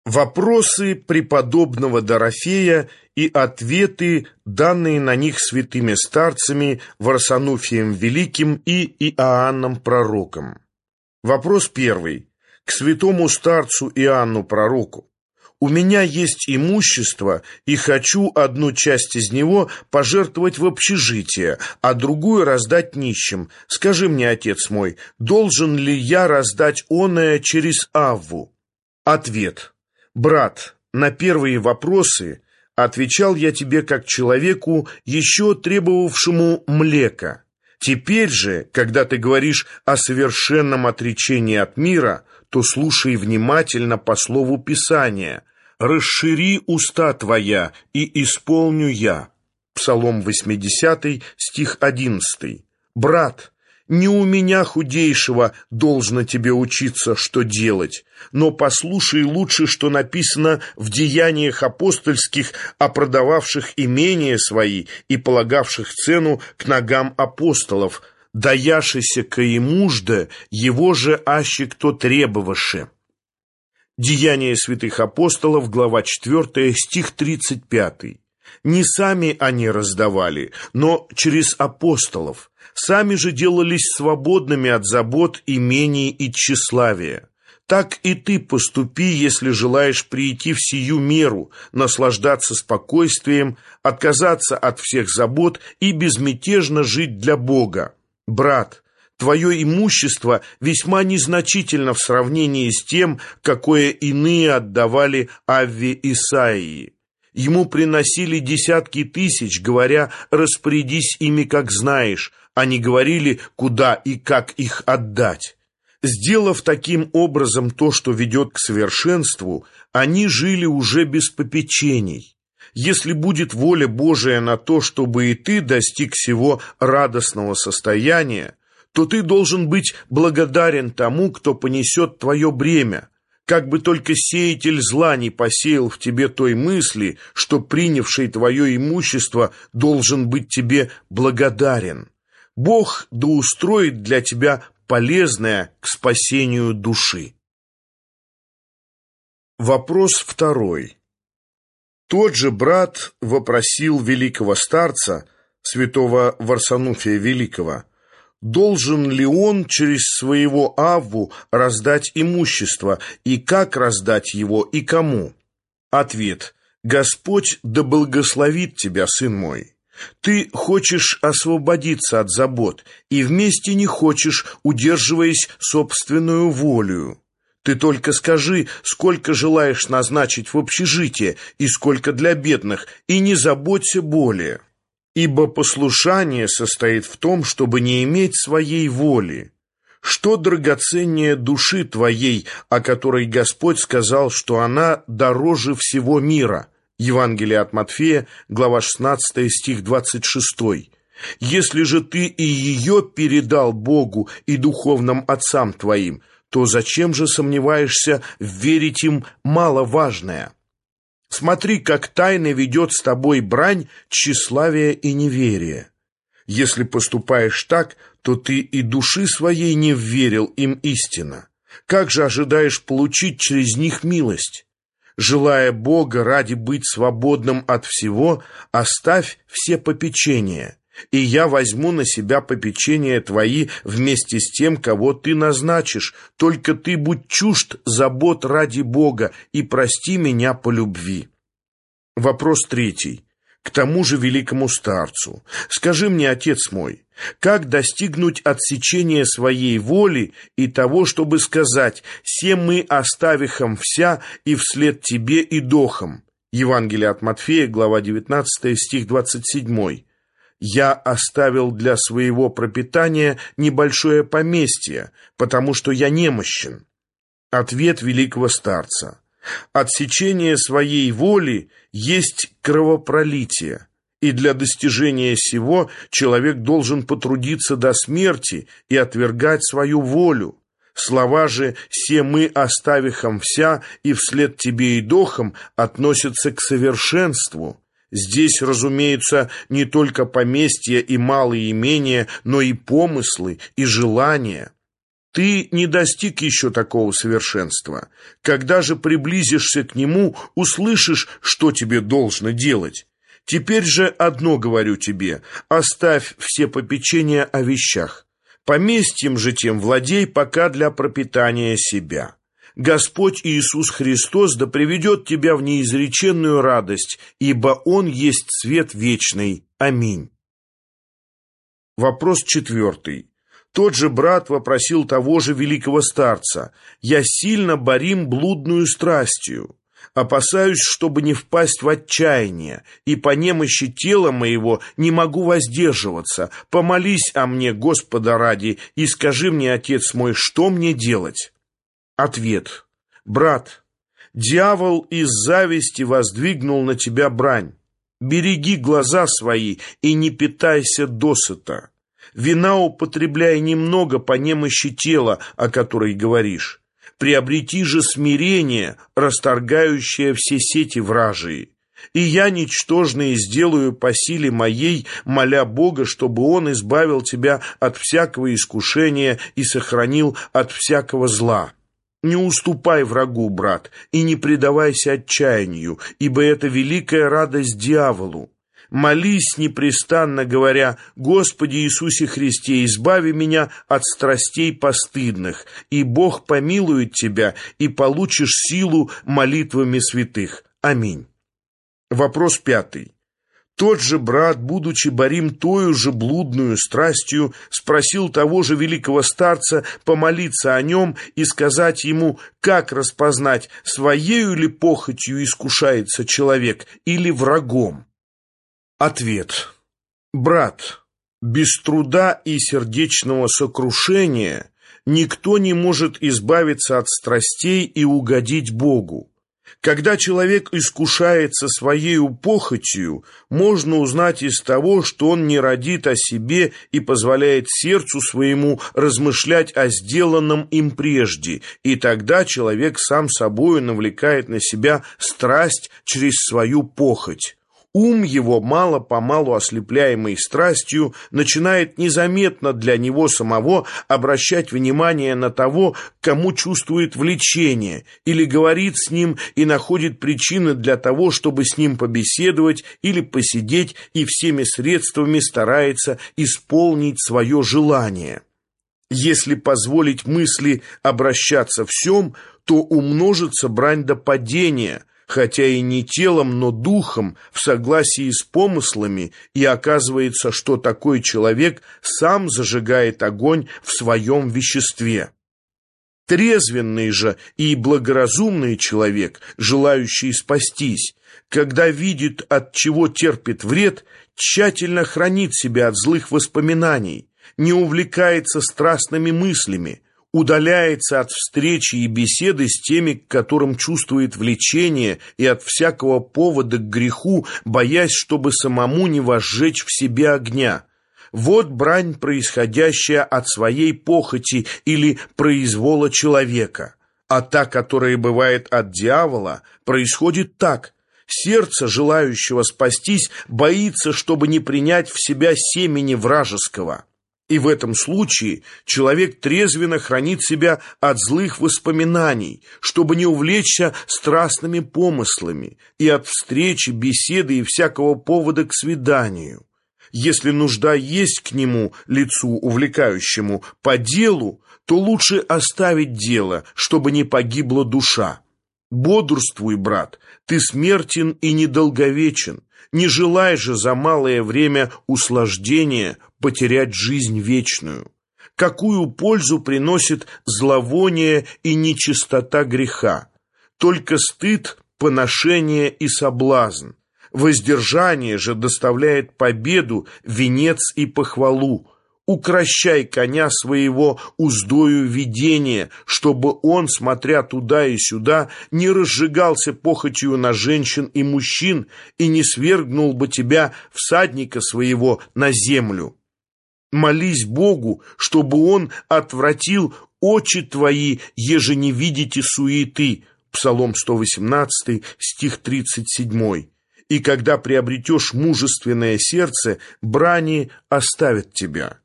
Вопросы преподобного Дорофея и ответы, данные на них святыми старцами Варсонофием Великим и Иоанном Пророком. Вопрос первый. К святому старцу Иоанну Пророку. «У меня есть имущество, и хочу одну часть из него пожертвовать в общежитие, а другую раздать нищим. Скажи мне, отец мой, должен ли я раздать оное через Авву?» Ответ. Брат, на первые вопросы отвечал я тебе как человеку, еще требовавшему млека. Теперь же, когда ты говоришь о совершенном отречении от мира, то слушай внимательно по слову Писания. «Расшири уста твоя, и исполню я». Псалом 80, стих 11. Брат, не у меня худейшего должно тебе учиться, что делать, но послушай лучше, что написано в Деяниях апостольских о продававших имения свои и полагавших цену к ногам апостолов, даяшися каемужда, его же аще кто требоваше. Деяния святых апостолов, глава 4, стих 35. Не сами они раздавали, но через апостолов. Сами же делались свободными от забот, имений и тщеславия. Так и ты поступи, если желаешь прийти в сию меру, наслаждаться спокойствием, отказаться от всех забот и безмятежно жить для Бога. Брат, твое имущество весьма незначительно в сравнении с тем, какое иные отдавали Авве Исаии. Ему приносили десятки тысяч, говоря: «Распорядись ими, как знаешь», а не говорили, куда и как их отдать. Сделав таким образом то, что ведет к совершенству, они жили уже без попечений. Если будет воля Божия на то, чтобы и ты достиг сего радостного состояния, то ты должен быть благодарен тому, кто понесет твое бремя, как бы только сеятель зла не посеял в тебе той мысли, что принявший твое имущество должен быть тебе благодарен. Бог да устроит для тебя полезное к спасению души. Вопрос второй. Тот же брат вопросил великого старца, святого Варсонофия Великого, должен ли он через своего Авву раздать имущество, и как раздать его, и кому? Ответ. Господь да благословит тебя, сын мой. Ты хочешь освободиться от забот, и вместе не хочешь, удерживаясь собственную волею. Ты только скажи, сколько желаешь назначить в общежитие, и сколько для бедных, и не заботься более. Ибо послушание состоит в том, чтобы не иметь своей воли. Что драгоценнее души твоей, о которой Господь сказал, что она дороже всего мира? Евангелие от Матфея, глава 16, стих 26. Если же ты и ее передал Богу и духовным отцам твоим, то зачем же сомневаешься верить им маловажное? Смотри, как тайно ведет с тобой брань, тщеславие и неверие. Если поступаешь так, то ты и души своей не вверил им истинно. Как же ожидаешь получить через них милость? Желая Бога ради быть свободным от всего, оставь все попечения, и я возьму на себя попечения твои вместе с тем, кого ты назначишь, только ты будь чужд забот ради Бога и прости меня по любви. Вопрос третий. К тому же великому старцу. Скажи мне, отец мой, как достигнуть отсечения своей воли и того, чтобы сказать: «Се мы оставихом вся, и вслед тебе и дохом». Евангелие от Матфея, глава 19, стих 27. «Я оставил для своего пропитания небольшое поместье, потому что я немощен». Ответ великого старца. Отсечение своей воли есть кровопролитие, и для достижения сего человек должен потрудиться до смерти и отвергать свою волю. Слова же «се мы оставихом вся, и вслед тебе и дохом» относятся к совершенству. Здесь, разумеется, не только поместья и малые имения, но и помыслы, и желания. Ты не достиг еще такого совершенства. Когда же приблизишься к нему, услышишь, что тебе должно делать. Теперь же одно говорю тебе: оставь все попечения о вещах. Поместьем же тем владей пока для пропитания себя. Господь Иисус Христос да приведет тебя в неизреченную радость, ибо Он есть свет вечный. Аминь. Вопрос 4. Тот же брат вопросил того же великого старца: «Я сильно борим блудную страстью, опасаюсь, чтобы не впасть в отчаяние, и по немощи тела моего не могу воздерживаться. Помолись о мне, Господа ради, и скажи мне, отец мой, что мне делать?» Ответ. Брат, дьявол из зависти воздвигнул на тебя брань. Береги глаза свои и не питайся досыта. Вина употребляй немного по немощи тела, о которой говоришь. Приобрети же смирение, расторгающее все сети вражии. И я, ничтожное, сделаю по силе моей, моля Бога, чтобы Он избавил тебя от всякого искушения и сохранил от всякого зла. Не уступай врагу, брат, и не предавайся отчаянию, ибо это великая радость дьяволу. Молись непрестанно, говоря: «Господи Иисусе Христе, избави меня от страстей постыдных, и Бог помилует тебя, и получишь силу молитвами святых». Аминь. Вопрос 5. Тот же брат, будучи борим тою же блудную страстью, спросил того же великого старца помолиться о нем и сказать ему, как распознать, своею ли похотью искушается человек или врагом. Ответ. Брат, без труда и сердечного сокрушения никто не может избавиться от страстей и угодить Богу. Когда человек искушается своею похотью, можно узнать из того, что он не радит о себе и позволяет сердцу своему размышлять о сделанном им прежде, и тогда человек сам собою навлекает на себя страсть через свою похоть. Ум его, мало-помалу ослепляемый страстью, начинает незаметно для него самого обращать внимание на того, к кому чувствует влечение, или говорит с ним и находит причины для того, чтобы с ним побеседовать или посидеть, и всеми средствами старается исполнить свое желание. Если позволить мысли обращаться всем, то умножится брань до падения, хотя и не телом, но духом, в согласии с помыслами, и оказывается, что такой человек сам зажигает огонь в своем веществе. Трезвенный же и благоразумный человек, желающий спастись, когда видит, от чего терпит вред, тщательно хранит себя от злых воспоминаний, не увлекается страстными мыслями, удаляется от встречи и беседы с теми, к которым чувствует влечение, и от всякого повода к греху, боясь, чтобы самому не возжечь в себе огня. Вот брань, происходящая от своей похоти или произвола человека. А та, которая бывает от дьявола, происходит так: сердце желающего спастись боится, чтобы не принять в себя семени вражеского. И в этом случае человек трезвенно хранит себя от злых воспоминаний, чтобы не увлечься страстными помыслами, и от встречи, беседы и всякого повода к свиданию. Если нужда есть к нему, лицу увлекающему, по делу, то лучше оставить дело, чтобы не погибла душа. Бодрствуй, брат, ты смертен и недолговечен. Не желай же за малое время услаждения потерять жизнь вечную. Какую пользу приносит зловоние и нечистота греха? Только стыд, поношение и соблазн. Воздержание же доставляет победу, венец и похвалу. Укрощай коня своего уздою видения, чтобы он, смотря туда и сюда, не разжигался похотью на женщин и мужчин и не свергнул бы тебя, всадника своего, на землю. Молись Богу, чтобы Он отвратил очи твои, еже не видите суеты. Псалом 118, стих 37. И когда приобретешь мужественное сердце, брани оставят тебя.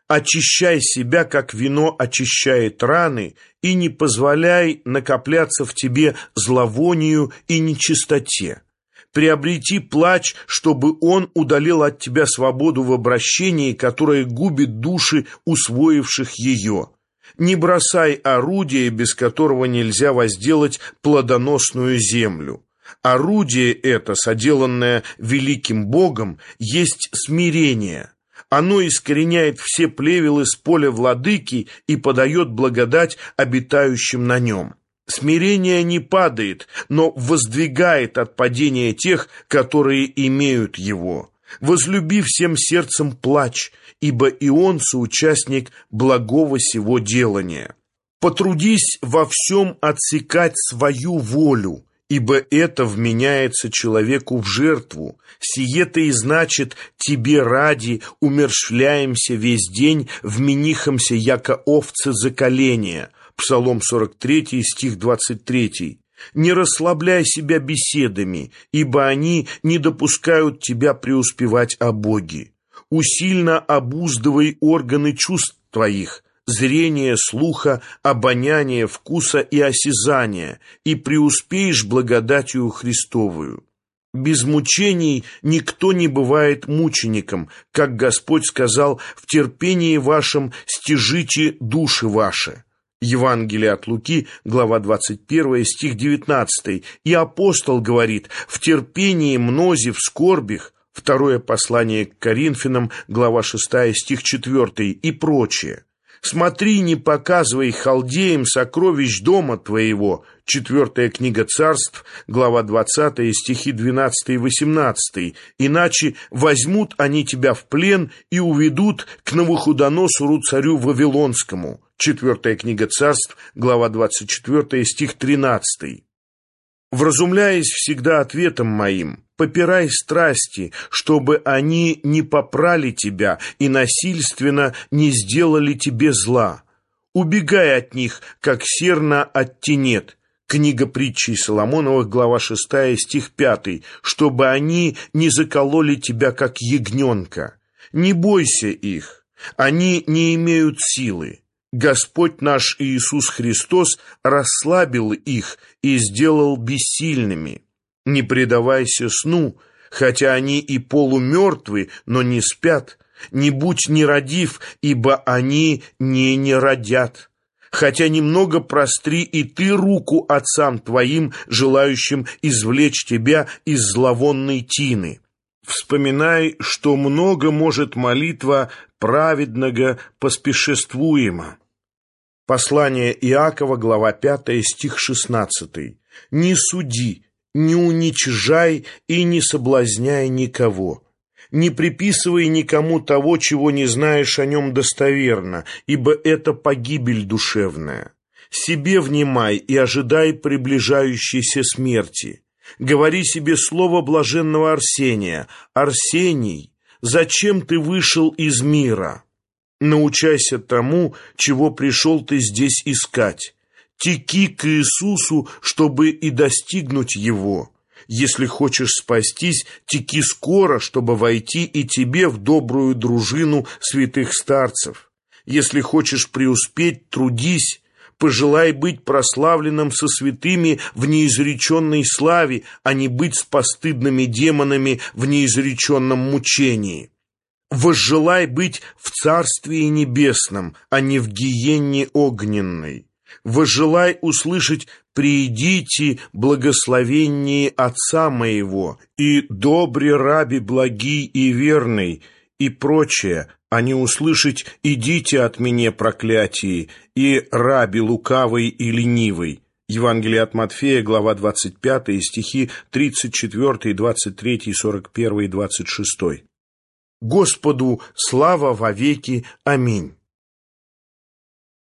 Очищай себя, как вино очищает раны, и не позволяй накопляться в тебе зловонию и нечистоте. Приобрети плач, чтобы он удалил от тебя свободу в обращении, которая губит души усвоивших ее. Не бросай орудие, без которого нельзя возделать плодоносную землю. Орудие это, соделанное великим Богом, есть смирение. Оно искореняет все плевелы с поля владыки и подает благодать обитающим на нем. Смирение не падает, но воздвигает от падения тех, которые имеют его. Возлюби всем сердцем плач, ибо и он соучастник благого сего делания. Потрудись во всем отсекать свою волю, ибо это вменяется человеку в жертву. Сие-то и значит, тебе ради умерщвляемся весь день, вменихомся, яко овцы заколения». Псалом 43, стих 23. «Не расслабляй себя беседами, ибо они не допускают тебя преуспевать о Боге. Усильно обуздывай органы чувств твоих, зрения, слуха, обоняния, вкуса и осязания, и преуспеешь благодатью Христовую. Без мучений никто не бывает мучеником, как Господь сказал: в терпении вашем стяжите души ваши». Евангелие от Луки, глава 21, стих 19. И апостол говорит: в терпении мнози в скорбях. Второе послание к Коринфянам, глава 6, стих 4 и прочее. «Смотри, не показывай халдеям сокровищ дома твоего». Четвертая книга Царств, глава 20, стихи 12 и 18. «Иначе возьмут они тебя в плен и уведут к Навуходоносору царю Вавилонскому». Четвертая книга Царств, глава 24, стих 13. «Вразумляясь всегда ответом моим, попирай страсти, чтобы они не попрали тебя и насильственно не сделали тебе зла. Убегай от них, как серна от тенет». Книга притчей Соломоновых, глава 6, стих 5. «Чтобы они не закололи тебя, как ягненка. Не бойся их, они не имеют силы. Господь наш Иисус Христос расслабил их и сделал бессильными. Не предавайся сну, хотя они и полумертвы, но не спят. Не будь нерадив, ибо они не родят. Хотя немного простри и ты руку отцам твоим, желающим извлечь тебя из зловонной тины. Вспоминай, что много может молитва праведного поспешествуема». Послание Иакова, глава 5, стих 16. «Не суди, не уничижай и не соблазняй никого. Не приписывай никому того, чего не знаешь о нем достоверно, ибо это погибель душевная. Себе внимай и ожидай приближающейся смерти. Говори себе слово блаженного Арсения: Арсений, зачем ты вышел из мира? Научайся тому, чего пришел ты здесь искать. Теки к Иисусу, чтобы и достигнуть Его. Если хочешь спастись, теки скоро, чтобы войти и тебе в добрую дружину святых старцев. Если хочешь преуспеть, трудись, пожелай быть прославленным со святыми в неизреченной славе, а не быть с постыдными демонами в неизреченном мучении. Возжелай быть в Царствии Небесном, а не в гиенне огненной. Возжелай услышать: «Приидите, благословение Отца моего», и «Добре раби благий и верный», и прочее, а не услышать: «Идите от меня, проклятие», и «Раби лукавый и ленивый». Евангелие от Матфея, глава 25, стихи 34, 23, 41 и 26. Господу слава вовеки. Аминь.